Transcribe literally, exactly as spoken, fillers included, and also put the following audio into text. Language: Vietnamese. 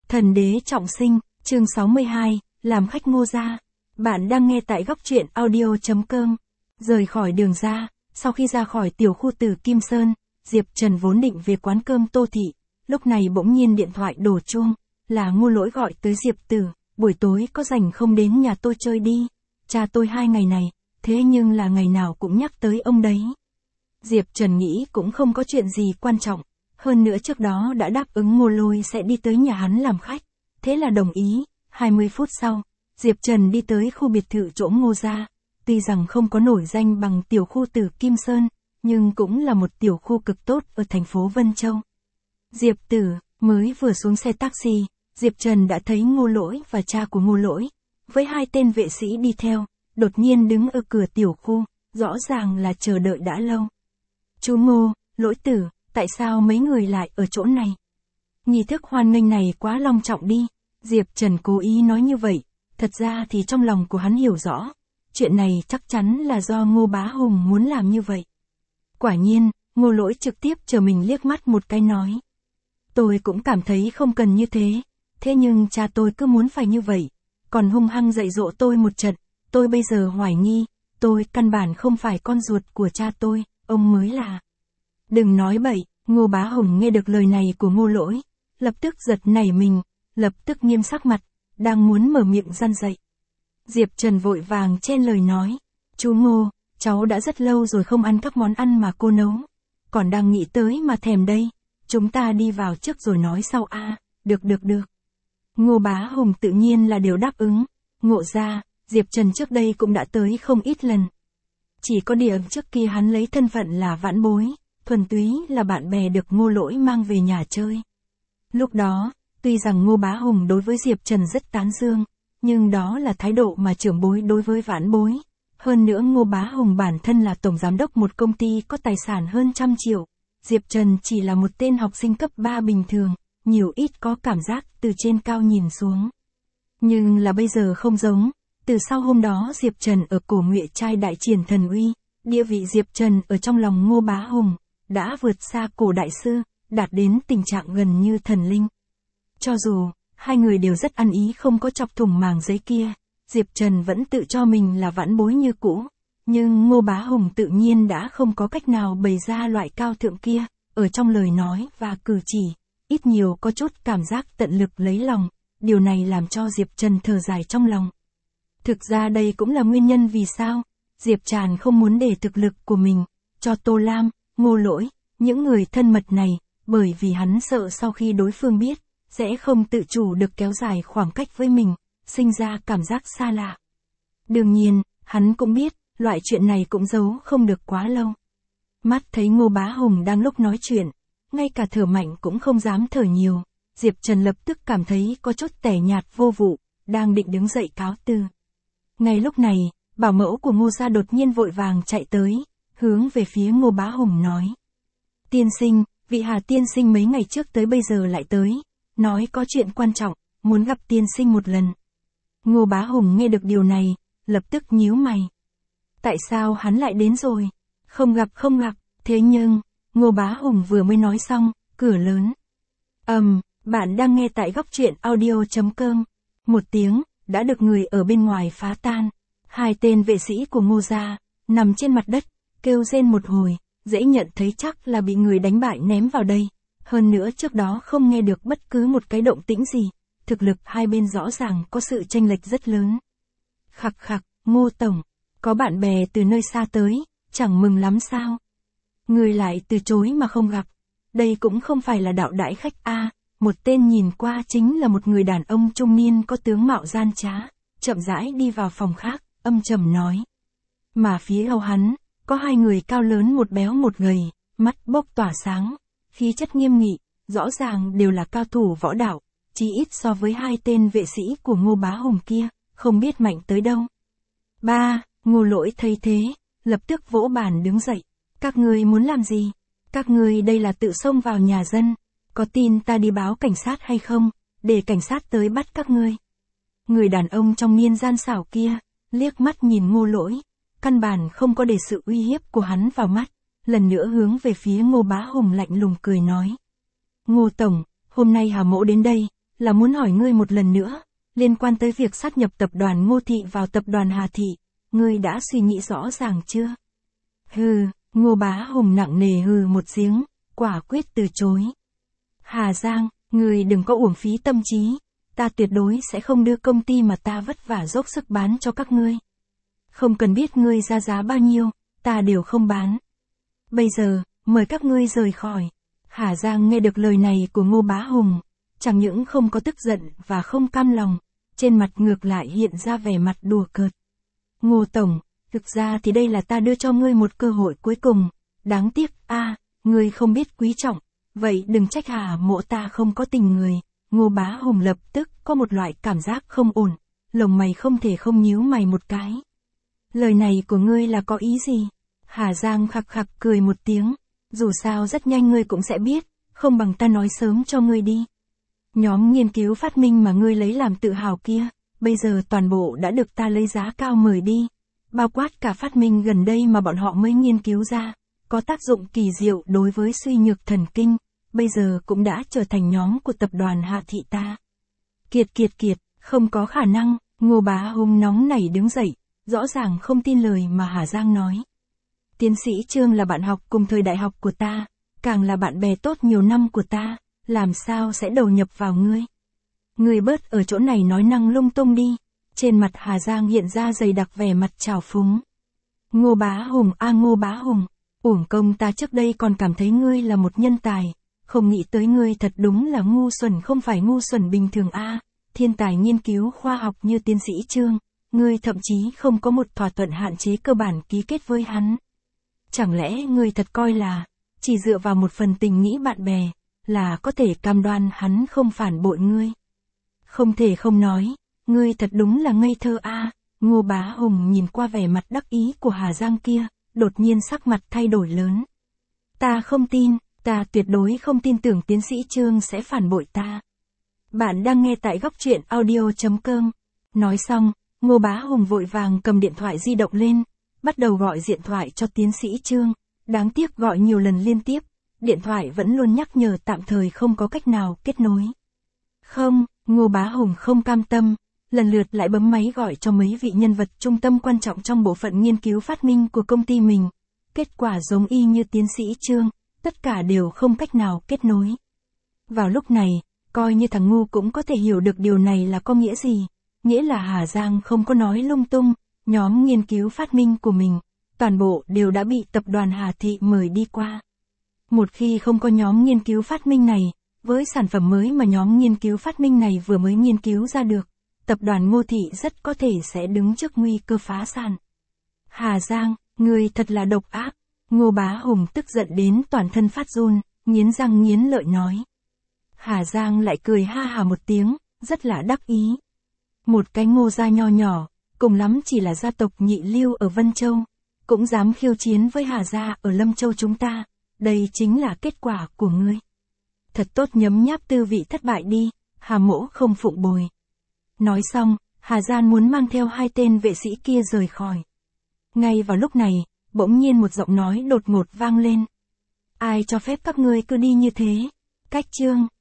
Thần đế trọng sinh, chương sáu mươi hai, làm khách Ngô gia. Bạn đang nghe tại góc truyện audio.com. Rời khỏi Đường ra, sau khi ra khỏi tiểu khu Tử Kim Sơn, Diệp Trần vốn định về quán cơm Tô Thị. Lúc này bỗng nhiên điện thoại đổ chuông, là Ngô Lỗi gọi tới Diệp Tử, buổi tối có rảnh không đến nhà tôi chơi đi. Cha tôi hai ngày này, thế nhưng là ngày nào cũng nhắc tới ông đấy. Diệp Trần nghĩ cũng không có chuyện gì quan trọng, hơn nữa trước đó đã đáp ứng Ngô Lôi sẽ đi tới nhà hắn làm khách, thế là đồng ý. hai mươi phút sau, Diệp Trần đi tới khu biệt thự chỗ Ngô gia, tuy rằng không có nổi danh bằng tiểu khu Tử Kim Sơn, nhưng cũng là một tiểu khu cực tốt ở thành phố Vân Châu. Diệp Tử mới vừa xuống xe taxi, Diệp Trần đã thấy Ngô Lỗi và cha của Ngô Lỗi, với hai tên vệ sĩ đi theo, đột nhiên đứng ở cửa tiểu khu, rõ ràng là chờ đợi đã lâu. Chú Ngô, Lỗi Tử, tại sao mấy người lại ở chỗ này? Nghi thức hoan nghênh này quá long trọng đi. Diệp Trần cố ý nói như vậy, thật ra thì trong lòng của hắn hiểu rõ, chuyện này chắc chắn là do Ngô Bá Hùng muốn làm như vậy. Quả nhiên, Ngô Lỗi trực tiếp chờ mình liếc mắt một cái nói. Tôi cũng cảm thấy không cần như thế, thế nhưng cha tôi cứ muốn phải như vậy, còn hung hăng dạy dỗ tôi một trận, tôi bây giờ hoài nghi, tôi căn bản không phải con ruột của cha tôi, ông mới là. Đừng nói bậy. Ngô Bá Hùng nghe được lời này của Ngô Lỗi, lập tức giật nảy mình, lập tức nghiêm sắc mặt, đang muốn mở miệng răn dạy. Diệp Trần vội vàng chen lời nói, chú Ngô, cháu đã rất lâu rồi không ăn các món ăn mà cô nấu, còn đang nghĩ tới mà thèm đây, chúng ta đi vào trước rồi nói sau a. À, được được được. Ngô Bá Hùng tự nhiên là đều đáp ứng, ngộ ra, Diệp Trần trước đây cũng đã tới không ít lần. Chỉ có điều trước kia hắn lấy thân phận là vãn bối, thuần túy là bạn bè được Ngô Lỗi mang về nhà chơi. Lúc đó, tuy rằng Ngô Bá Hùng đối với Diệp Trần rất tán dương, nhưng đó là thái độ mà trưởng bối đối với vãn bối. Hơn nữa Ngô Bá Hùng bản thân là tổng giám đốc một công ty có tài sản hơn trăm triệu, Diệp Trần chỉ là một tên học sinh cấp ba bình thường, nhiều ít có cảm giác từ trên cao nhìn xuống. Nhưng là bây giờ không giống, từ sau hôm đó Diệp Trần ở cổ Ngụy trai đại triển thần uy, địa vị Diệp Trần ở trong lòng Ngô Bá Hùng đã vượt xa cổ đại sư, đạt đến tình trạng gần như thần linh. Cho dù, hai người đều rất ăn ý không có chọc thủng màng giấy kia, Diệp Trần vẫn tự cho mình là vãn bối như cũ, nhưng Ngô Bá Hùng tự nhiên đã không có cách nào bày ra loại cao thượng kia, ở trong lời nói và cử chỉ, ít nhiều có chút cảm giác tận lực lấy lòng, điều này làm cho Diệp Trần thở dài trong lòng. Thực ra đây cũng là nguyên nhân vì sao, Diệp Trần không muốn để thực lực của mình, cho Tô Lam, Ngô Lỗi, những người thân mật này, bởi vì hắn sợ sau khi đối phương biết, sẽ không tự chủ được kéo dài khoảng cách với mình, sinh ra cảm giác xa lạ. Đương nhiên, hắn cũng biết, loại chuyện này cũng giấu không được quá lâu. Mắt thấy Ngô Bá Hùng đang lúc nói chuyện, ngay cả thở mạnh cũng không dám thở nhiều, Diệp Trần lập tức cảm thấy có chút tẻ nhạt vô vụ, đang định đứng dậy cáo từ. Ngay lúc này, bảo mẫu của Ngô gia đột nhiên vội vàng chạy tới, hướng về phía Ngô Bá Hùng nói. Tiên sinh, vị Hà tiên sinh mấy ngày trước tới bây giờ lại tới, nói có chuyện quan trọng, muốn gặp tiên sinh một lần. Ngô Bá Hùng nghe được điều này, lập tức nhíu mày. Tại sao hắn lại đến rồi? Không gặp không gặp, thế nhưng, Ngô Bá Hùng vừa mới nói xong, cửa lớn. Ầm, um, bạn đang nghe tại góc truyện audio.com. Một tiếng, đã được người ở bên ngoài phá tan. Hai tên vệ sĩ của Ngô gia, nằm trên mặt đất, kêu rên một hồi, dễ nhận thấy chắc là bị người đánh bại ném vào đây. Hơn nữa trước đó không nghe được bất cứ một cái động tĩnh gì, thực lực hai bên rõ ràng có sự chênh lệch rất lớn. Khặc khặc, Ngô Tổng, có bạn bè từ nơi xa tới, chẳng mừng lắm sao? Người lại từ chối mà không gặp, đây cũng không phải là đạo đãi khách a. À, một tên nhìn qua chính là một người đàn ông trung niên có tướng mạo gian trá, chậm rãi đi vào phòng khác, âm trầm nói. Mà phía hầu hắn, có hai người cao lớn một béo một gầy, mắt bốc tỏa sáng, khí chất nghiêm nghị, rõ ràng đều là cao thủ võ đạo, chỉ ít so với hai tên vệ sĩ của Ngô Bá Hùng kia, không biết mạnh tới đâu. Ba, Ngô Lỗi thấy thế, lập tức vỗ bàn đứng dậy. Các ngươi muốn làm gì? Các ngươi đây là tự xông vào nhà dân, có tin ta đi báo cảnh sát hay không, để cảnh sát tới bắt các ngươi. Người đàn ông trong niên gian xảo kia, liếc mắt nhìn Ngô Lỗi, căn bản không có để sự uy hiếp của hắn vào mắt, lần nữa hướng về phía Ngô Bá Hùng lạnh lùng cười nói. Ngô Tổng, hôm nay Hà Mỗ đến đây, là muốn hỏi ngươi một lần nữa, liên quan tới việc sát nhập tập đoàn Ngô Thị vào tập đoàn Hà Thị, ngươi đã suy nghĩ rõ ràng chưa? Hừ, Ngô Bá Hùng nặng nề hừ một tiếng, quả quyết từ chối. Hà Giang, ngươi đừng có uổng phí tâm trí, ta tuyệt đối sẽ không đưa công ty mà ta vất vả dốc sức bán cho các ngươi. Không cần biết ngươi ra giá bao nhiêu, ta đều không bán. Bây giờ, mời các ngươi rời khỏi. Hà Giang nghe được lời này của Ngô Bá Hùng, chẳng những không có tức giận và không cam lòng, trên mặt ngược lại hiện ra vẻ mặt đùa cợt. Ngô Tổng, thực ra thì đây là ta đưa cho ngươi một cơ hội cuối cùng, đáng tiếc, a, à, ngươi không biết quý trọng, vậy đừng trách Hà Mỗ ta không có tình người. Ngô Bá Hùng lập tức có một loại cảm giác không ổn, lồng mày không thể không nhíu mày một cái. Lời này của ngươi là có ý gì? Hà Giang khặc khặc cười một tiếng, dù sao rất nhanh ngươi cũng sẽ biết, không bằng ta nói sớm cho ngươi đi. Nhóm nghiên cứu phát minh mà ngươi lấy làm tự hào kia, bây giờ toàn bộ đã được ta lấy giá cao mời đi, bao quát cả phát minh gần đây mà bọn họ mới nghiên cứu ra, có tác dụng kỳ diệu đối với suy nhược thần kinh, bây giờ cũng đã trở thành nhóm của tập đoàn Hà Thị ta. Kiệt kiệt kiệt, không có khả năng, Ngô Bá Hùng nóng nảy đứng dậy, rõ ràng không tin lời mà Hà Giang nói. Tiến sĩ Trương là bạn học cùng thời đại học của ta, càng là bạn bè tốt nhiều năm của ta, làm sao sẽ đầu nhập vào ngươi. Ngươi bớt ở chỗ này nói năng lung tung đi. Trên mặt Hà Giang hiện ra dày đặc vẻ mặt trào phúng. Ngô Bá Hùng a à, Ngô Bá Hùng, uổng công ta trước đây còn cảm thấy ngươi là một nhân tài, không nghĩ tới ngươi thật đúng là ngu xuẩn, không phải ngu xuẩn bình thường a, à, thiên tài nghiên cứu khoa học như tiến sĩ Trương, ngươi thậm chí không có một thỏa thuận hạn chế cơ bản ký kết với hắn. Chẳng lẽ ngươi thật coi là, chỉ dựa vào một phần tình nghĩ bạn bè, là có thể cam đoan hắn không phản bội ngươi? Không thể không nói, ngươi thật đúng là ngây thơ a. À. Ngô Bá Hùng nhìn qua vẻ mặt đắc ý của Hà Giang kia, đột nhiên sắc mặt thay đổi lớn. Ta không tin, ta tuyệt đối không tin tưởng tiến sĩ Trương sẽ phản bội ta. Bạn đang nghe tại góc truyện audio chấm com. Nói xong, Ngô Bá Hùng vội vàng cầm điện thoại di động lên, bắt đầu gọi điện thoại cho tiến sĩ Trương, đáng tiếc gọi nhiều lần liên tiếp, điện thoại vẫn luôn nhắc nhở tạm thời không có cách nào kết nối. Không, Ngô Bá Hùng không cam tâm, lần lượt lại bấm máy gọi cho mấy vị nhân vật trung tâm quan trọng trong bộ phận nghiên cứu phát minh của công ty mình. Kết quả giống y như tiến sĩ Trương, tất cả đều không cách nào kết nối. Vào lúc này, coi như thằng ngu cũng có thể hiểu được điều này là có nghĩa gì. Nghĩa là Hà Giang không có nói lung tung, nhóm nghiên cứu phát minh của mình, toàn bộ đều đã bị tập đoàn Hà Thị mời đi qua. Một khi không có nhóm nghiên cứu phát minh này, với sản phẩm mới mà nhóm nghiên cứu phát minh này vừa mới nghiên cứu ra được, tập đoàn Ngô Thị rất có thể sẽ đứng trước nguy cơ phá sản. Hà Giang, ngươi thật là độc ác. Ngô Bá Hùng tức giận đến toàn thân phát run, nghiến răng nghiến lợi nói. Hà Giang lại cười ha hà một tiếng, rất là đắc ý. Một cái Ngô gia nho nhỏ, cùng lắm chỉ là gia tộc nhị lưu ở Vân Châu, cũng dám khiêu chiến với Hà gia ở Lâm Châu chúng ta, đây chính là kết quả của ngươi. Thật tốt nhấm nháp tư vị thất bại đi, Hà Mỗ không phụng bồi. Nói xong, Hà Giang muốn mang theo hai tên vệ sĩ kia rời khỏi. Ngay vào lúc này, bỗng nhiên một giọng nói đột ngột vang lên. Ai cho phép các ngươi cứ đi như thế? Cách Trương,